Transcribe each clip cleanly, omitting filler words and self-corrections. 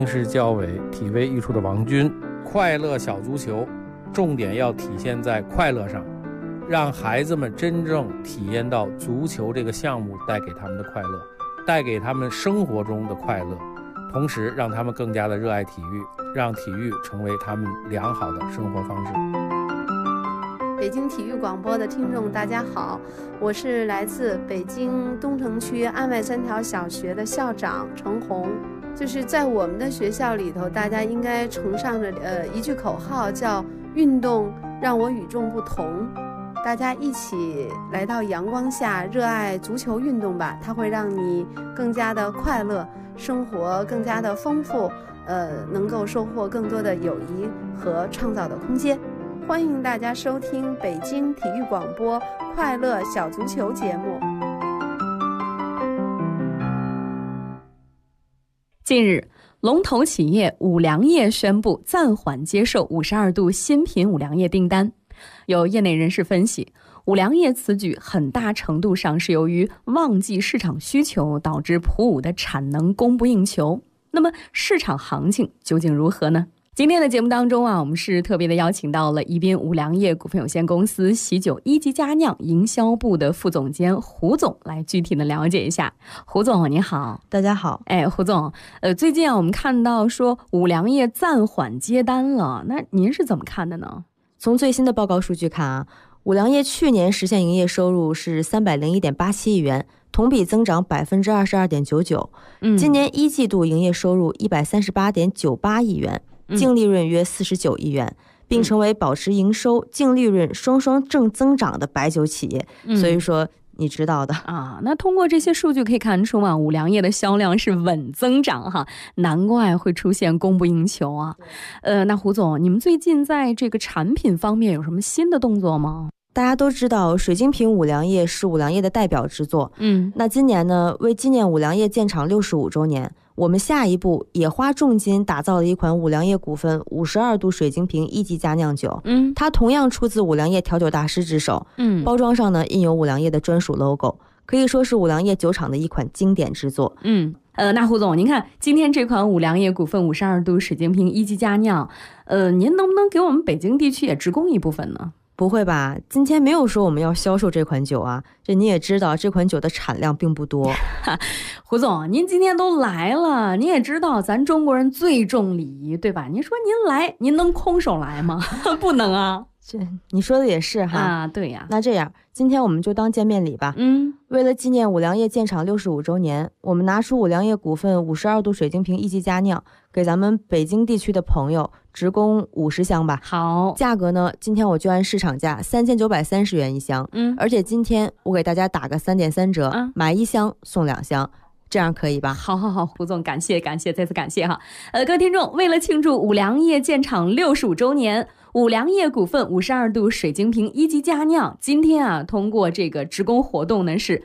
是教委体卫艺术的王军，快乐小足球重点要体现在快乐上，让孩子们真正体验到足球这个项目带给他们的快乐，带给他们生活中的快乐，同时让他们更加的热爱体育，让体育成为他们良好的生活方式。 北京体育广播的听众大家好，我是来自北京东城区安外三条小学的校长程红。就是在我们的学校里头，大家应该崇尚着一句口号，叫运动让我与众不同。大家一起来到阳光下，热爱足球运动吧，它会让你更加的快乐，生活更加的丰富，能够收获更多的友谊和创造的空间。欢迎大家收听北京体育广播快乐小足球节目。 近日，龙头企业五粮液宣布暂缓接受52度新品五粮液订单。有业内人士分析，五粮液此举很大程度上是由于旺季市场需求导致普五的产能供不应求。那么市场行情究竟如何呢？今天的节目当中我们是特别的邀请到了宜宾五粮液股份有限公司喜酒一级佳酿营销部的副总监胡总来具体的了解一下。胡总你好。 大家好。 胡总，最近我们看到说五粮液暂缓接单了，那您是怎么看的呢？ 从最新的报告数据看五粮液去年实现营业收入是301.87亿元，同比增长22.99%。今年一季度营业收入138.98亿元，净利润约49亿元，并成为保持营收、净利润双双正增长的白酒企业。所以说你知道的那通过这些数据可以看出五粮液的销量是稳增长哈，难怪会出现供不应求啊。那胡总，你们最近在这个产品方面有什么新的动作吗？ 大家都知道水晶瓶五粮液是五粮液的代表之作。那今年呢，为纪念五粮液建厂65周年，我们下一步也花重金打造了一款五粮液股份52度水晶瓶一级佳酿酒。它同样出自五粮液调酒大师之手。包装上呢印有五粮液的专属 logo， 可以说是五粮液酒厂的一款经典之作。 那胡总，您看今天这款五粮液股份52度水晶瓶一级佳酿，您能不能给我们北京地区也直供一部分呢？ 不会吧，今天没有说我们要销售这款酒啊，这你也知道这款酒的产量并不多。 胡总，您今天都来了，您也知道咱中国人最重礼仪，对吧？您说您来，您能空手来吗？不能啊。 这你说的也是哈。 对呀。 那这样今天我们就当见面礼吧。为了纪念五粮液建厂65周年，我们拿出五粮液股份52度水晶瓶一级佳酿，给咱们北京地区的朋友直供50箱吧。 好， 价格呢，今天我就按市场价3930元一箱。而且今天我给大家打个3.3折，买一箱送2箱。这样可以吧？ 好，胡总，感谢，再次感谢哈。各位听众，为了庆祝五粮液建厂65周年，五粮液股份52度水晶瓶一级佳酿今天通过这个直供活动呢是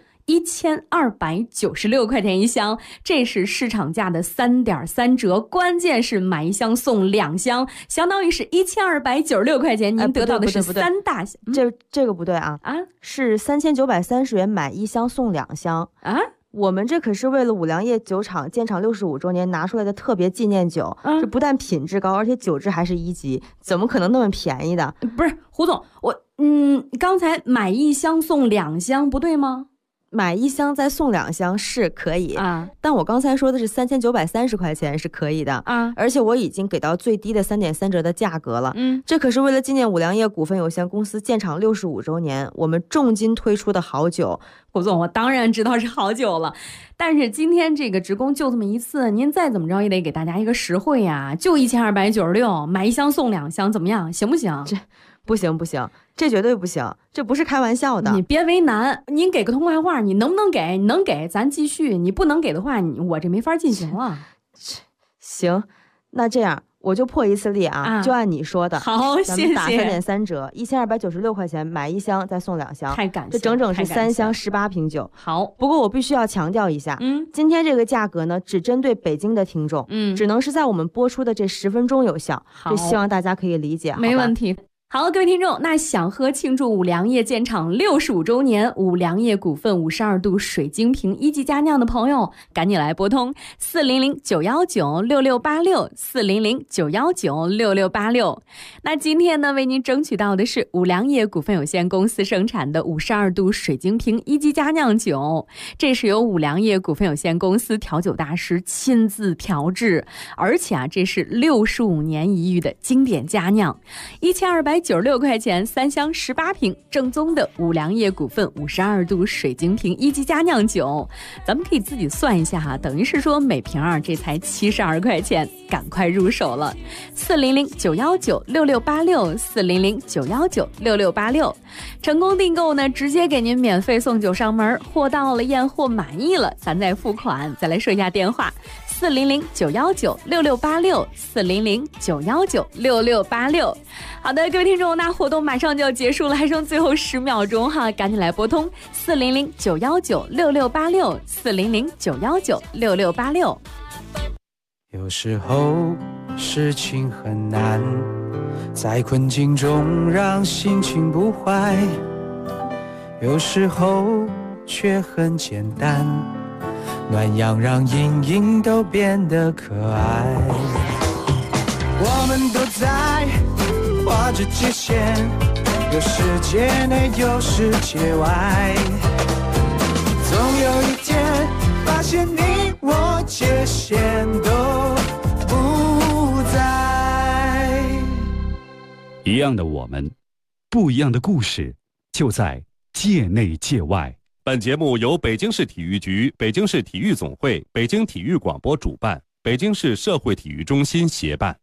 1296块钱一箱，这是市场价的3.3折，关键是买一箱送2箱，相当于是1296块钱，您得到的是3大箱。 这个不对啊，是3930元买一箱送2箱啊。我们这可是为了五粮液酒厂建厂65周年拿出来的特别纪念酒，这不但品质高，而且酒质还是1级，怎么可能那么便宜的？ 不是胡总，刚才买一箱送2箱不对吗？ 买一箱再送2箱是可以但我刚才说的是3930块钱是可以的而且我已经给到最低的3.3折的价格了。这可是为了纪念五粮液股份有限公司建厂65周年，我们重金推出的好酒。 胡总，我当然知道是好酒了，但是今天这个直供就这么一次，您再怎么着也得给大家一个实惠呀，就1296，买一箱送2箱，怎么样？行不行？ 这不行，这绝对不行，这不是开玩笑的。 你别为难，您给个痛快话，你能不能给？你能给咱继续，你不能给的话，我这没法进行了。 行，那这样我就破一次例就按你说的。 好，谢谢。 打3.3折，1296块钱买一箱再送2箱， 太感谢， 这整整是3箱18瓶酒。 好， 不过我必须要强调一下，今天这个价格呢，只针对北京的听众，只能是在我们播出的这10分钟有效，这希望大家可以理解。 没问题。 好，各位听众，那想喝庆祝五粮液建厂65周年五粮液股份52度水晶瓶1级佳酿的朋友，赶紧来拨通400-919-6686，400-919-6686。那今天呢，为您争取到的是五粮液股份有限公司生产的52度水晶瓶1级佳酿酒，这是由五粮液股份有限公司调酒大师亲自调制，而且这是65年一遇的经典佳酿，1296块钱3箱18瓶，正宗的五粮液股份52度水晶瓶1级佳酿酒，咱们可以自己算一下哈，等于是说每瓶这才72块钱，赶快入手了。400-919-6686，400-919-6686，成功订购呢，直接给您免费送酒上门，货到了验货满意了，咱再付款。再来说一下电话：400-919-6686，400-919-6686。好的，各位听众，那活动马上就要结束了，还剩最后10秒钟哈，赶紧来拨通400-919-6686，400-919-6686。 有时候事情很难，在困境中让心情不坏，有时候却很简单，暖阳让阴影都变得可爱。我们都在画着界限，有世界内有世界外，总有一天发现你我界限都不在。 一样的我们，不一样的故事，就在界内界外。 本节目由北京市体育局、北京市体育总会、北京体育广播主办，北京市社会体育中心协办。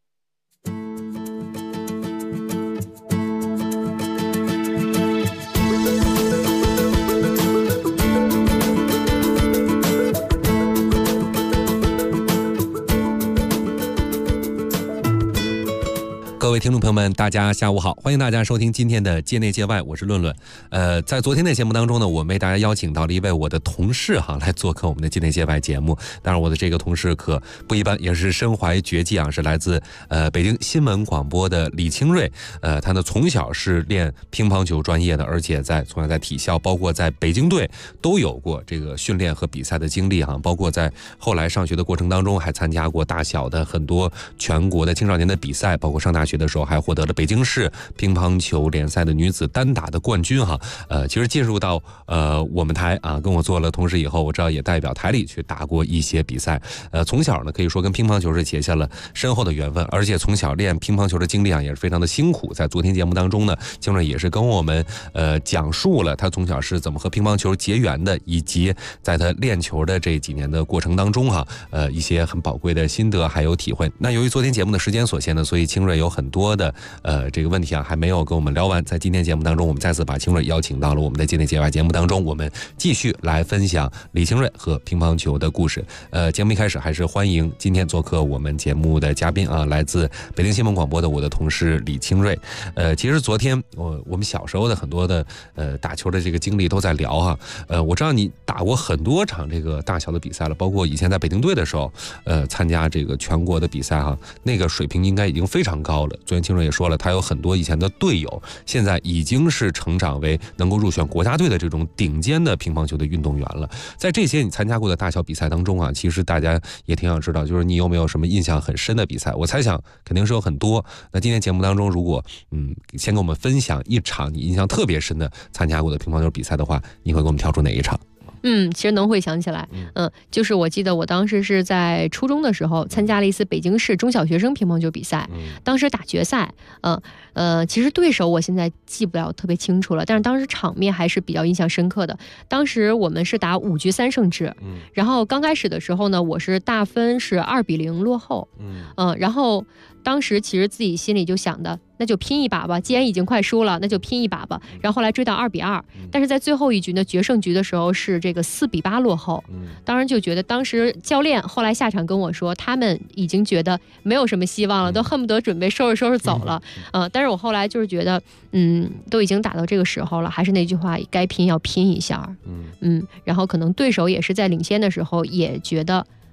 各位听众朋友们，大家下午好，欢迎大家收听今天的界内界外，我是论论。在昨天的节目当中呢，我为大家邀请到了一位我的同事来做客我们的界内界外节目。当然，我的这个同事可不一般，也是身怀绝技是来自北京新闻广播的李清瑞。他呢从小是练乒乓球专业的，而且从小在体校，包括在北京队都有过这个训练和比赛的经历包括在后来上学的过程当中，还参加过大小的很多全国的青少年的比赛，包括上大学的时候还获得了北京市乒乓球联赛的女子单打的冠军其实进入到我们台跟我做了同事以后，我知道也代表台里去打过一些比赛。从小呢可以说跟乒乓球是结下了深厚的缘分，而且从小练乒乓球的经历也是非常的辛苦。在昨天节目当中呢，清瑞也是跟我们讲述了他从小是怎么和乒乓球结缘的，以及在他练球的这几年的过程当中一些很宝贵的心得还有体会。那由于昨天节目的时间所限呢，所以清瑞有很多的这个问题还没有跟我们聊完。在今天节目当中，我们再次把清瑞邀请到了我们的界内界外节目当中，我们继续来分享李清瑞和乒乓球的故事。节目一开始还是欢迎今天做客我们节目的嘉宾来自北京新闻广播的我的同事李清瑞。其实昨天我们小时候的很多的打球的这个经历都在聊我知道你打过很多场这个大小的比赛了，包括以前在北京队的时候参加这个全国的比赛那个水平应该已经非常高了。昨天清瑞也说了，他有很多以前的队友现在已经是成长为能够入选国家队的这种顶尖的乒乓球的运动员了。在这些你参加过的大小比赛当中其实大家也挺想知道，就是你有没有什么印象很深的比赛？我猜想肯定是有很多。那今天节目当中，如果先跟我们分享一场你印象特别深的参加过的乒乓球比赛的话，你会给我们挑出哪一场？ 其实能会想起来，就是我记得我当时是在初中的时候参加了一次北京市中小学生乒乓球比赛，当时打决赛，其实对手我现在记不了特别清楚了，但是当时场面还是比较印象深刻的。当时我们是打5局3胜制，然后刚开始的时候呢，我是大分是2-0落后，然后当时其实自己心里就想的，那就拼一把吧，既然已经快输了，那就拼一把吧。然后后来追到2-2，但是在最后一局呢，决胜局的时候是这个4-8落后。当然就觉得当时教练后来下场跟我说，他们已经觉得没有什么希望了，都恨不得准备收拾收拾走了。但是我后来就是觉得，都已经打到这个时候了，还是那句话，该拼要拼一下。然后可能对手也是在领先的时候也觉得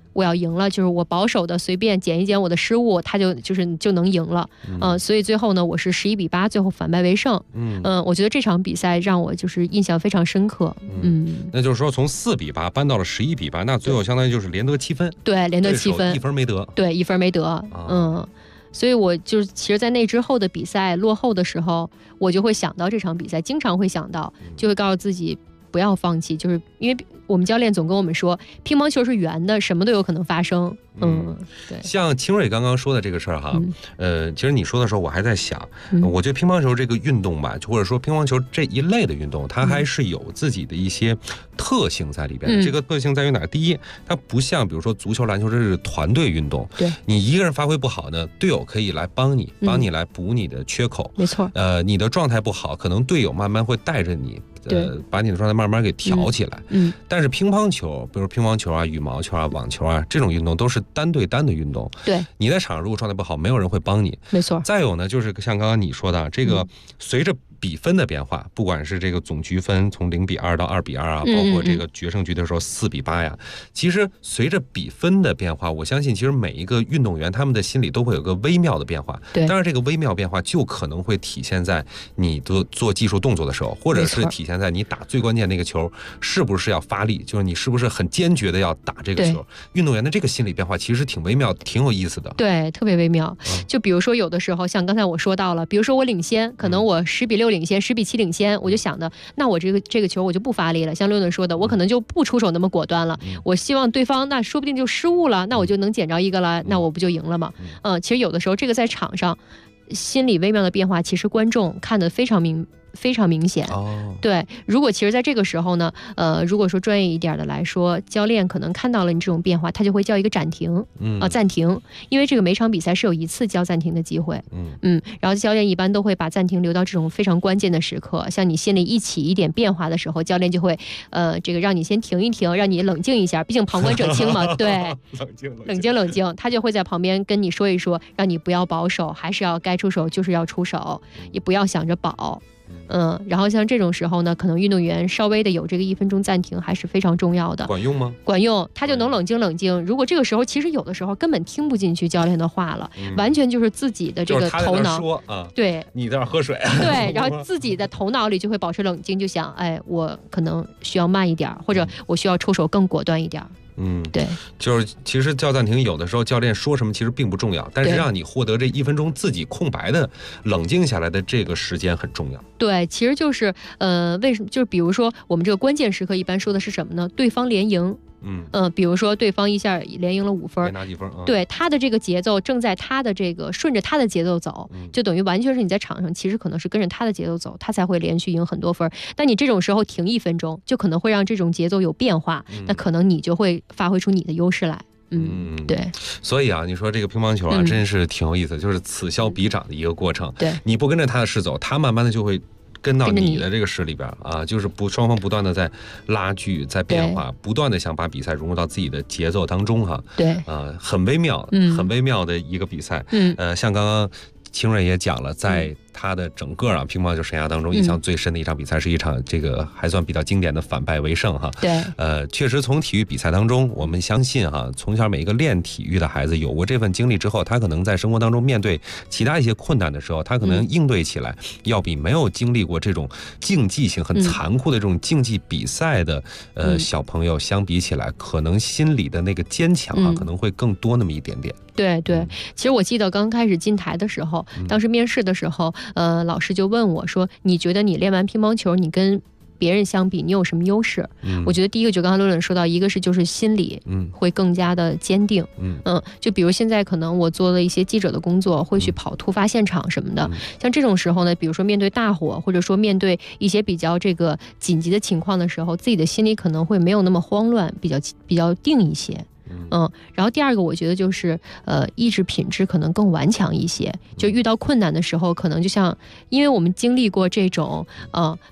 我要赢了，就是我保守的随便减一减我的失误，他就能赢了。所以最后呢，我是11-8，最后反败为胜。我觉得这场比赛让我就是印象非常深刻。 那就是说从4-8扳到了11-8，那最后相当于就是连得7分。 对，连得7分， 一分没得。 对，1分没得。所以我就是其实在那之后的比赛落后的时候，我就会想到这场比赛，经常会想到，就会告诉自己不要放弃，就是因为我们教练总跟我们说，乒乓球是圆的，什么都有可能发生。对。 像清瑞刚刚说的这个事儿哈，其实你说的时候我还在想，我觉得乒乓球这个运动吧，或者说乒乓球这一类的运动，它还是有自己的一些特性在里边。这个特性在于哪？第一，它不像比如说足球、篮球，这是团队运动， 对， 你一个人发挥不好呢，队友可以来帮你来补你的缺口。 没错。 你的状态不好，可能队友慢慢会带着你。把你的状态慢慢给调起来。但是乒乓球，比如乒乓球啊、羽毛球啊、网球啊这种运动都是单对单的运动。 对， 你在场上如果状态不好，没有人会帮你。 没错。 再有呢，就是像刚刚你说的，这个随着比分的变化，不管是这个总局分从0-2到2-2啊，包括这个决胜局的时候4-8呀，其实随着比分的变化，我相信其实每一个运动员他们的心里都会有个微妙的变化。 对， 当然这个微妙变化就可能会体现在你的做技术动作的时候，或者是体现在你打最关键那个球是不是要发力，就是你是不是很坚决的要打这个球。运动员的这个心理变化其实挺微妙，挺有意思的。 对，特别微妙。就比如说有的时候像刚才我说到了，比如说我领先，可能我10-6领先，10-7领先，我就想的，那我这个球我就不发力了。像论论说的，我可能就不出手那么果断了。我希望对方那说不定就失误了，那我就能捡着一个了，那我不就赢了吗？其实有的时候这个在场上心理微妙的变化，其实观众看得非常明显。对，如果其实在这个时候呢，如果说专业一点的来说，教练可能看到了你这种变化，他就会叫一个暂停，暂停，因为这个每场比赛是有1次叫暂停的机会。然后教练一般都会把暂停留到这种非常关键的时刻，像你心里一起一点变化的时候，教练就会这个让你先停一停，让你冷静一下，毕竟旁观者清嘛。对，冷静，他就会在旁边跟你说一说，让你不要保守，还是要该出手就是要出手，也不要想着保。然后像这种时候呢，可能运动员稍微的有这个1分钟暂停还是非常重要的。 管用吗？ 管用，他就能冷静。如果这个时候其实有的时候根本听不进去教练的话了，完全就是自己的这个头脑说啊， 对， 你在那喝水， 对，然后自己的头脑里就会保持冷静，就想，哎，我可能需要慢一点，或者我需要出手更果断一点。对， 就是其实叫暂停，有的时候教练说什么其实并不重要，但是让你获得这1分钟自己空白的冷静下来的这个时间很重要。 对，其实就是为什么？就是比如说我们这个关键时刻一般说的是什么呢？对方连赢。比如说对方一下连赢了5分， 拿几分？ 对，他的这个节奏正在他的这个顺着他的节奏走，就等于完全是你在场上其实可能是跟着他的节奏走，他才会连续赢很多分。但你这种时候停1分钟，就可能会让这种节奏有变化，那可能你就会发挥出你的优势来。对。 所以啊，你说这个乒乓球啊，真是挺有意思，就是此消彼长的一个过程。 对， 你不跟着他的势走，他慢慢的就会跟到你的这个势里边啊，就是双方不断的在拉锯，在变化，不断的想把比赛融入到自己的节奏当中哈。 对， 很微妙，很微妙的一个比赛。像刚刚清瑞也讲了，在他的整个乒乓球生涯当中印象最深的一场比赛是一场这个还算比较经典的反败为胜哈。 对， 确实从体育比赛当中，我们相信哈，从小每一个练体育的孩子有过这份经历之后，他可能在生活当中面对其他一些困难的时候，他可能应对起来要比没有经历过这种竞技性很残酷的这种竞技比赛的小朋友相比起来，可能心里的那个坚强啊，可能会更多那么一点点。 对，其实我记得刚开始进台的时候，当时面试的时候，老师就问我说，你觉得你练完乒乓球，你跟别人相比，你有什么优势？我觉得第一个就刚才论论说到，一个是就是心理会更加的坚定。就比如现在可能我做了一些记者的工作，会去跑突发现场什么的，像这种时候呢，比如说面对大火，或者说面对一些比较这个紧急的情况的时候，自己的心里可能会没有那么慌乱，比较定一些。然后第二个我觉得就是意志品质可能更顽强一些，就遇到困难的时候，可能就像因为我们经历过这种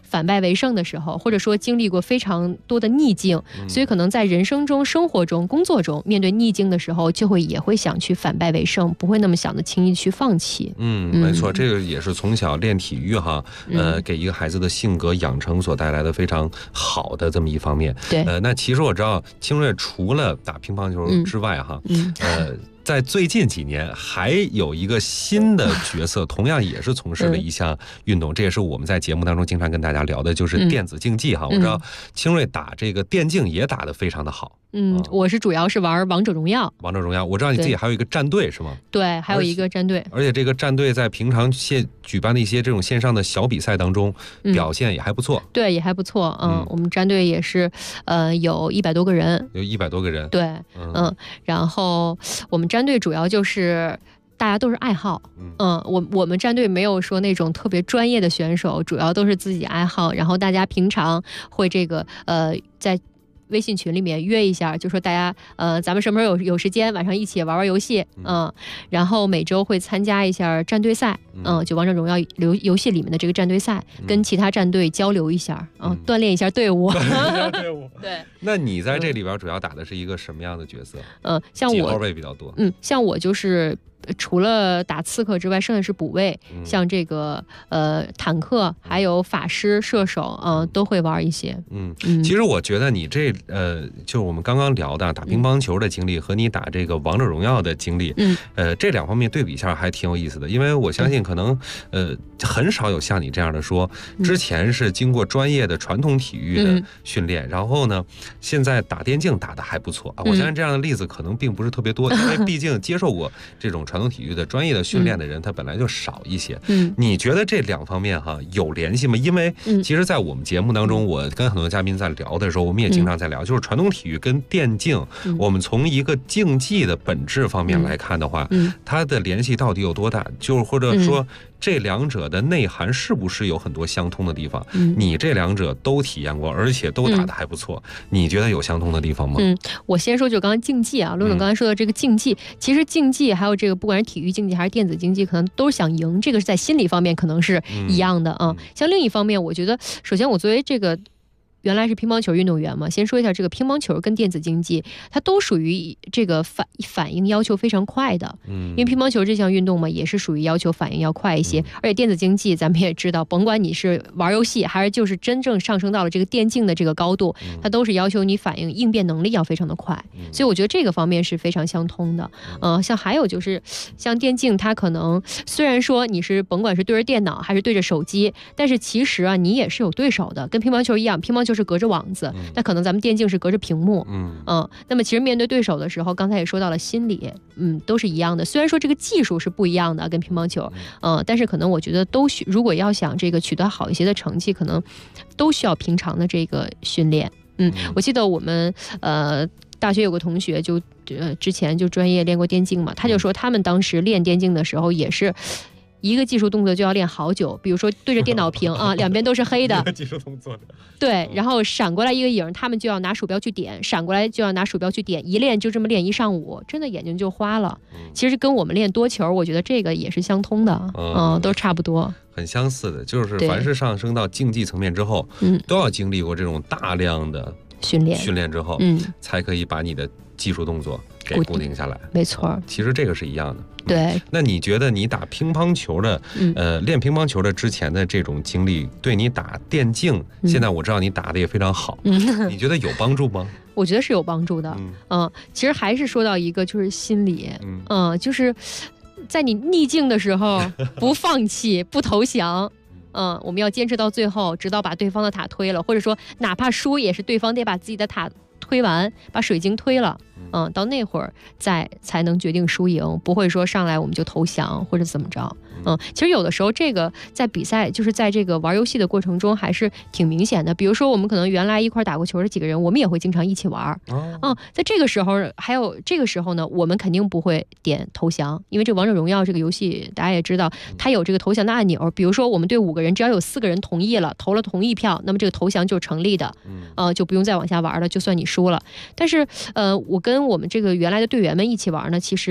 反败为胜的时候，或者说经历过非常多的逆境，所以可能在人生中、生活中、工作中面对逆境的时候，也会想去反败为胜，不会那么想的轻易去放弃。 没错，这个也是从小练体育哈，给一个孩子的性格养成所带来的非常好的这么一方面。 对， 那其实我知道清瑞除了打乒乓球之外哈，在最近几年还有一个新的角色，同样也是从事了一项运动，这也是我们在节目当中经常跟大家聊的，就是电子竞技哈。我知道清瑞打这个电竞也打得非常的好。 我是主要是玩王者荣耀。 王者荣耀，我知道你自己还有一个战队是吗？ 对，还有一个战队。 而且这个战队在平常举办的一些这种线上的小比赛当中，表现也还不错。 对，也还不错。我们战队也是有100多个人。 有100多个人。 对，然后我们战队主要就是大家都是爱好。我们战队没有说那种特别专业的选手，主要都是自己爱好。然后大家平常会在微信群里面约一下，就说大家咱们什么时候有时间晚上一起玩游戏。然后每周会参加一下战队赛。就王者荣耀游戏里面的这个战队赛，跟其他战队交流一下，锻炼一下队伍。对。 那你在这里边主要打的是一个什么样的角色？ 像我几号位比较多？ 像我就是除了打刺客之外，剩下是补位，像这个坦克还有法师、射手，都会玩一些。 其实我觉得你这就是我们刚刚聊的打乒乓球的经历和你打这个王者荣耀的经历，这2方面对比一下还挺有意思的。因为我相信可能很少有像你这样的说，之前是经过专业的传统体育的训练，然后呢现在打电竞打得还不错啊。我相信这样的例子可能并不是特别多，因为毕竟接受过这种传统体育的专业的训练的人，他本来就少一些。你觉得这2方面哈有联系吗？因为其实在我们节目当中，我跟很多嘉宾在聊的时候，我们也经常在聊，就是传统体育跟电竞，我们从一个竞技的本质方面来看的话，它的联系到底有多大？就是或者说这2者的内涵是不是有很多相通的地方？你这2者都体验过，而且都打得还不错，你觉得有相通的地方吗？ 我先说就刚刚竞技啊，陆总刚才说的这个竞技，其实竞技还有这个不管是体育竞技还是电子竞技，可能都是想赢，这个是在心理方面可能是一样的。像另一方面，我觉得首先我作为这个原来是乒乓球运动员嘛，先说一下这个乒乓球跟电子竞技，它都属于这个反应要求非常快的。因为乒乓球这项运动嘛，也是属于要求反应要快一些。而且电子竞技咱们也知道，甭管你是玩游戏还是就是真正上升到了这个电竞的这个高度，它都是要求你反应应变能力要非常的快。所以我觉得这个方面是非常相通的。像还有就是像电竞，它可能虽然说你是甭管是对着电脑还是对着手机，但是其实啊你也是有对手的，跟乒乓球一样，乒乓球是隔着网子，那可能咱们电竞是隔着屏幕。那么其实面对对手的时候，刚才也说到了心理，都是一样的。虽然说这个技术是不一样的，跟乒乓球，但是可能我觉得如果要想这个取得好一些的成绩，可能都需要平常的这个训练。我记得我们大学有个同学就之前就专业练过电竞嘛，他就说他们当时练电竞的时候也是一个技术动作就要练好久，比如说对着电脑屏啊，两边都是黑的， 技术动作的， 对，然后闪过来一个影，他们就要拿鼠标去点，闪过来就要拿鼠标去点，一练就这么练一上午，真的眼睛就花了。其实跟我们练多球，我觉得这个也是相通的，都差不多， 很相似的，就是凡是上升到竞技层面之后，都要经历过这种大量的训练之后，才可以把你的技术动作给固定下来。 没错， 其实这个是一样的。 对， 那你觉得你打乒乓球的，练乒乓球的之前的这种经历，对你打电竞，现在我知道你打的也非常好，你觉得有帮助吗？ 我觉得是有帮助的。其实还是说到一个就是心理，就是在你逆境的时候不放弃不投降。我们要坚持到最后，直到把对方的塔推了，或者说哪怕输也是对方得把自己的塔推完，把水晶推了，到那会儿才能决定输赢，不会说上来我们就投降或者怎么着。其实有的时候这个在比赛，就是在这个玩游戏的过程中还是挺明显的。比如说我们可能原来一块打过球的几个人，我们也会经常一起玩。在这个时候，还有这个时候呢，我们肯定不会点投降，因为这王者荣耀这个游戏大家也知道，它有这个投降的按钮。比如说我们队5个人，只要有4个人同意了，投了同意票，那么这个投降就成立的，就不用再往下玩了，就算你输了。但是我跟我们这个原来的队员们一起玩呢，其实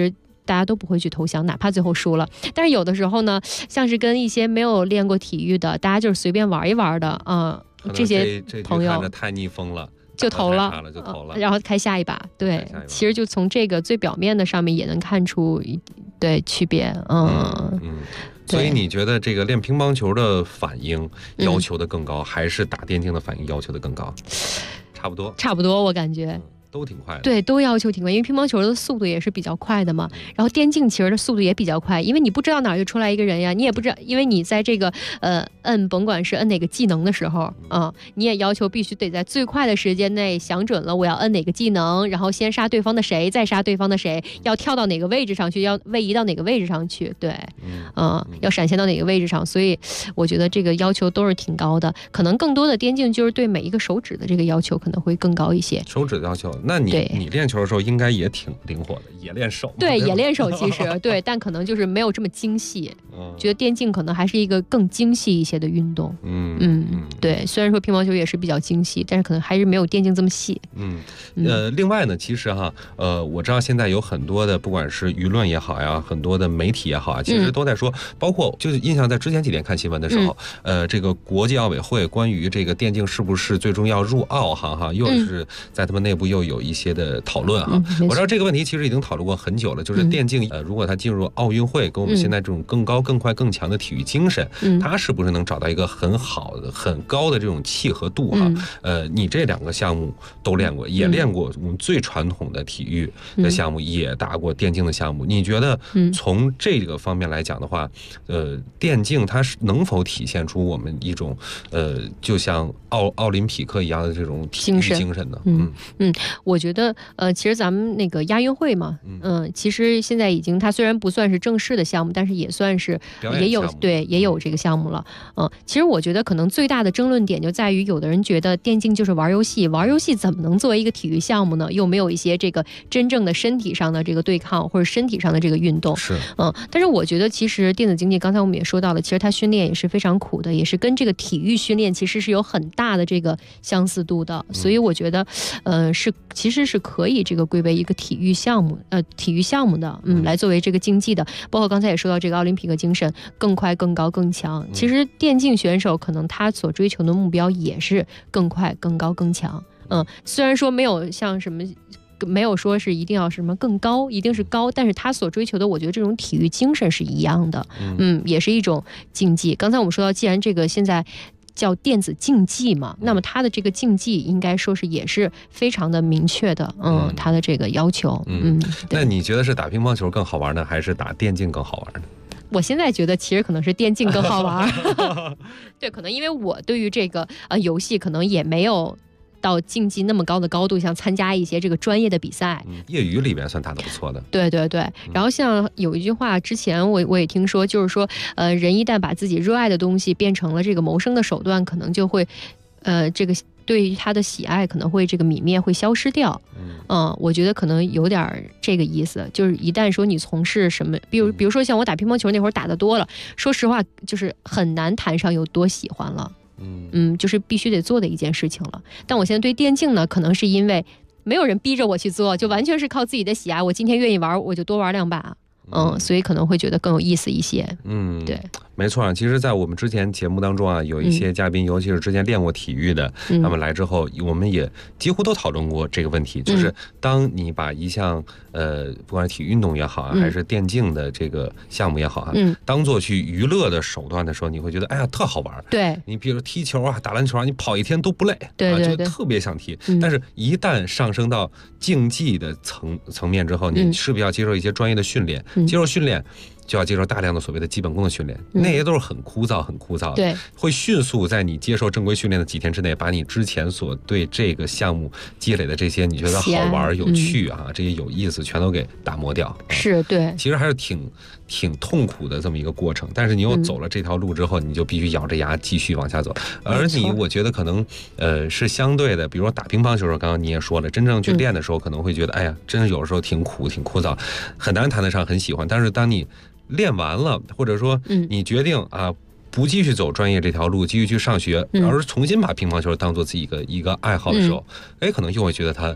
大家都不会去投降，哪怕最后输了。但是有的时候呢，像是跟一些没有练过体育的，大家就是随便玩一玩的啊，这些朋友看着太逆风了。 就投了，然后开下一把。对，其实就从这个最表面的上面也能看出对区别。 所以你觉得这个练乒乓球的反应要求的更高，还是打电竞的反应要求的更高？差不多， 差不多，我感觉。 都挺快的， 对，都要求挺快，因为乒乓球的速度也是比较快的嘛。然后电竞其实的速度也比较快，因为你不知道哪儿就出来一个人呀，你也不知道，因为你在这个甭管是摁哪个技能的时候你也要求必须得在最快的时间内想准了我要摁哪个技能，然后先杀对方的谁，再杀对方的谁，要跳到哪个位置上去，要位移到哪个位置上去，对，要闪现到哪个位置上。所以我觉得这个要求都是挺高的，可能更多的电竞就是对每一个手指的这个要求可能会更高一些。 手指的要求。那你练球的时候应该也挺灵活的，也练手。 对，也练手，其实对，但可能就是没有这么精细。觉得电竞可能还是一个更精细一些的运动。对，虽然说乒乓球也是比较精细，但是可能还是没有电竞这么细。 另外呢，其实我知道现在有很多的，不管是舆论也好呀，很多的媒体也好啊，其实都在说，包括就是印象在之前几天看新闻的时候，这个国际奥委会关于这个电竞是不是最终要入奥又是在他们内部又有一些的讨论我知道这个问题其实已经讨论过很久了，就是电竞如果它进入奥运会，跟我们现在这种更高、更快、更强的体育精神，它是不是能找到一个很好的、很高的这种契合度你这两个项目都练过，也练过我们最传统的体育的项目，也打过电竞的项目。你觉得从这个方面来讲的话，电竞它是能否体现出我们一种就像奥林匹克一样的这种体育精神呢？ 我觉得其实咱们那个亚运会嘛，其实现在已经它虽然不算是正式的项目，但是也算是也有这个项目了。其实我觉得可能最大的争论点就在于，有的人觉得电竞就是玩游戏，玩游戏怎么能作为一个体育项目呢？又没有一些这个真正的身体上的这个对抗或者身体上的这个运动。但是我觉得其实电子竞技刚才我们也说到了，其实它训练也是非常苦的，也是跟这个体育训练其实是有很大的这个相似度的。所以我觉得其实是可以这个归为一个体育项目的，来作为这个竞技的。包括刚才也说到这个奥林匹克精神，更快、更高、更强。其实电竞选手可能他所追求的目标也是更快、更高、更强。虽然说没有像什么。没有说是一定要什么更高，一定是高，但是他所追求的，我觉得这种体育精神是一样的，也是一种竞技。刚才我们说到，既然这个现在叫电子竞技嘛，那么它的这个竞技应该说是也是非常的明确的，它的这个要求。 那你觉得是打乒乓球更好玩呢，还是打电竞更好玩呢？ 我现在觉得其实可能是电竞更好玩。对，可能因为我对于这个游戏可能也没有到竞技那么高的高度，像参加一些这个专业的比赛， 业余里面算打得不错的。 对。然后像有一句话，之前我也听说，就是说，人一旦把自己热爱的东西变成了这个谋生的手段，可能就会，这个对于他的喜爱可能会这个泯灭，会消失掉。我觉得可能有点这个意思，就是一旦说你从事什么，比如说像我打乒乓球那会儿打得多了，说实话就是很难谈上有多喜欢了。就是必须得做的一件事情了。但我现在对电竞呢，可能是因为没有人逼着我去做，就完全是靠自己的喜爱。我今天愿意玩，我就多玩2把。所以可能会觉得更有意思一些。对。 没错，其实在我们之前节目当中有一些嘉宾，尤其是之前练过体育的，他们来之后，我们也几乎都讨论过这个问题，就是当你把一项不管是体育运动也好还是电竞的这个项目也好当做去娱乐的手段的时候，你会觉得哎呀特好玩。 对， 你比如踢球打篮球你跑一天都不累， 对， 就特别想踢。但是一旦上升到竞技的层面之后，你势必要接受一些专业的训练，接受训练就要接受大量的所谓的基本功的训练，那些都是很枯燥的， 对， 会迅速在你接受正规训练的几天之内，把你之前所对这个项目积累的这些你觉得好玩、有趣这些有意思，全都给打磨掉。 是，对， 其实还是挺痛苦的这么一个过程，但是你又走了这条路之后，你就必须咬着牙继续往下走。而你，我觉得可能是相对的，比如说打乒乓球的时候，刚刚你也说了，真正去练的时候，可能会觉得哎呀，真是有时候挺苦、挺枯燥，很难谈得上很喜欢。但是当你练完了，或者说你决定不继续走专业这条路，继续去上学，而重新把乒乓球当做自己一个爱好的时候，可能又会觉得它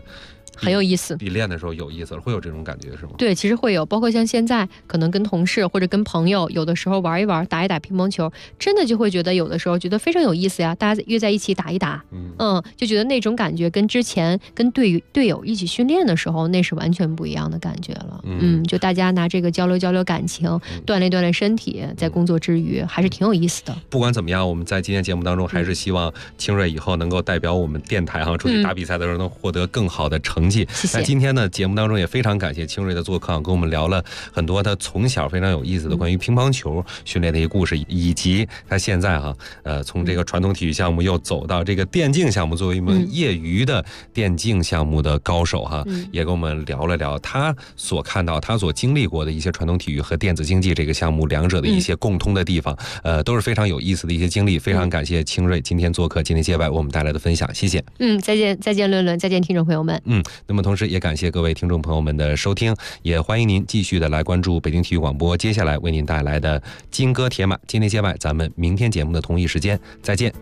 很有意思， 比练的时候有意思了，会有这种感觉是吗？ 对，其实会有，包括像现在可能跟同事或者跟朋友，有的时候玩一玩，打一打乒乓球，真的就会觉得有的时候觉得非常有意思呀，大家约在一起打一打，就觉得那种感觉跟之前跟队友一起训练的时候，那是完全不一样的感觉了。就大家拿这个交流感情，锻炼身体，在工作之余还是挺有意思的。 不管怎么样，我们在今天节目当中还是希望清瑞以后能够代表我们电台出去打比赛的时候能获得更好的成绩。 谢谢。 那今天呢，节目当中也非常感谢清瑞的做客，跟我们聊了很多他从小非常有意思的关于乒乓球训练的一些故事，以及他现在从这个传统体育项目又走到这个电竞项目，作为一门业余的电竞项目的高手也跟我们聊了聊他所看到、他所经历过的一些传统体育和电子竞技这个项目两者的一些共通的地方，都是非常有意思的一些经历。非常感谢清瑞今天做客今天街外为我们带来的分享，谢谢。 再见论论，再见听众朋友们。 那么同时也感谢各位听众朋友们的收听，也欢迎您继续的来关注北京体育广播接下来为您带来的金戈铁马今天街外，咱们明天节目的同一时间再见。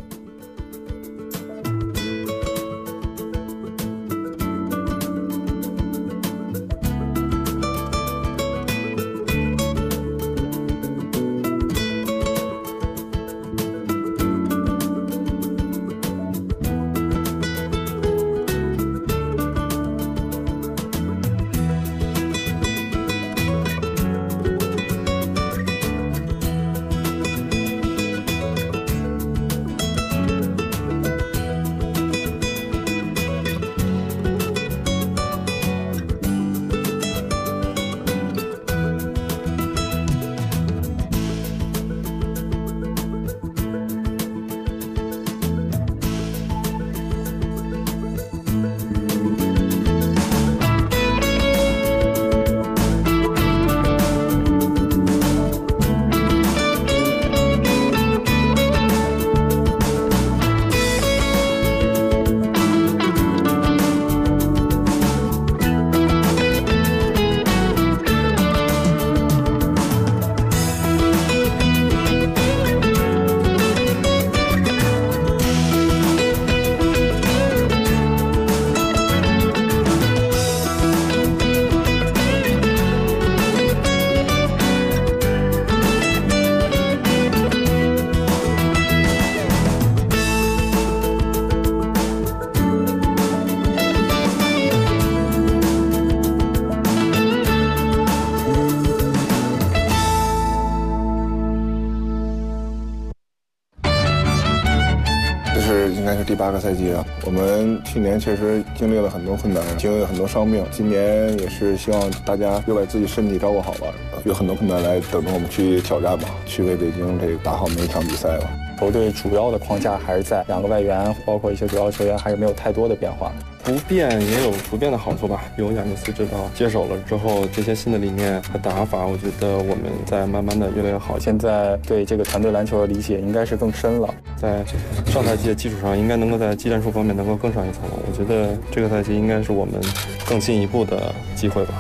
第8个赛季了，我们去年确实经历了很多困难，经历了很多伤病。今年也是希望大家又把自己身体照顾好吧，有很多困难来等着我们去挑战吧，去为北京这个打好每一场比赛吧。 球队主要的框架还是在2个外援，包括一些主要球员，还是没有太多的变化。 不变也有不变的好处吧。有亚尼斯指导接手了之后，这些新的理念和打法，我觉得我们在慢慢的越来越好。 现在对这个团队篮球的理解应该是更深了， 在上赛季的基础上，应该能够在技战术方面能够更上一层楼。我觉得这个赛季应该是我们更进一步的机会吧。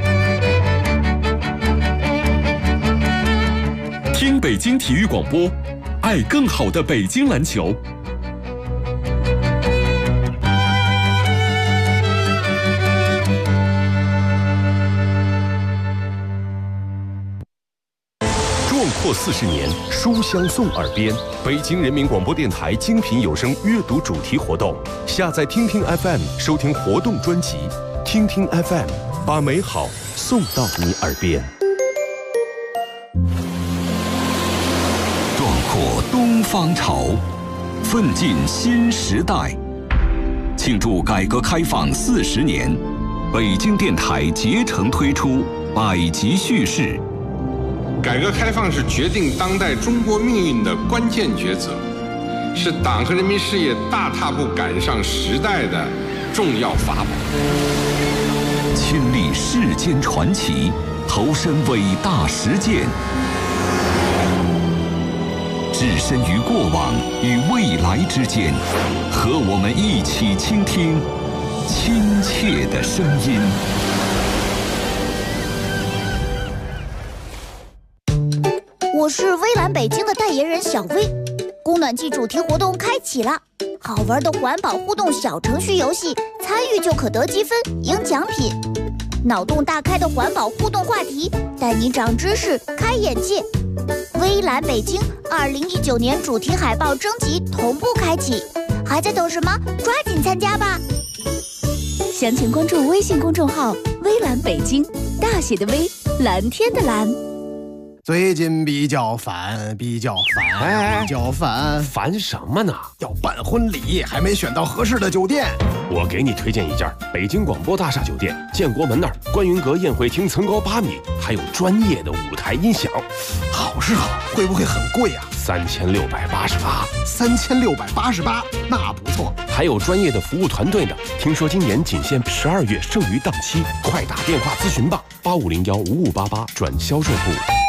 听北京体育广播，爱更好的北京篮球。 壮阔40年，书香送耳边。北京人民广播电台精品有声阅读主题活动，下载听听 FM 收听活动专辑，听听 FM 把美好送到你耳边。 壮阔东方潮，奋进新时代。庆祝改革开放40年，北京电台竭诚推出百集叙事。 改革开放是决定当代中国命运的关键抉择，是党和人民事业大踏步赶上时代的重要法宝。 亲历世间传奇，投身伟大实践，置身于过往与未来之间，和我们一起倾听亲切的声音。 我是微蓝北京的代言人小薇，供暖季主题活动开启了， 好玩的环保互动小程序游戏，参与就可得积分，赢奖品。脑洞大开的环保互动话题，带你长知识、开眼界。微蓝北京2019年主题海报征集同步开启，还在等什么？抓紧参加吧！详情关注微信公众号“微蓝北京”，大写的微，蓝天的蓝。 最近比较烦， 烦什么呢？ 要办婚礼，还没选到合适的酒店。 我给你推荐一家北京广播大厦酒店，建国门那儿，观云阁宴会厅层高8米，还有专业的舞台音响。 好是好，会不会很贵啊？3688，那不错。 还有专业的服务团队呢。听说今年仅限12月剩余档期，快打电话咨询吧，85015588转销售部。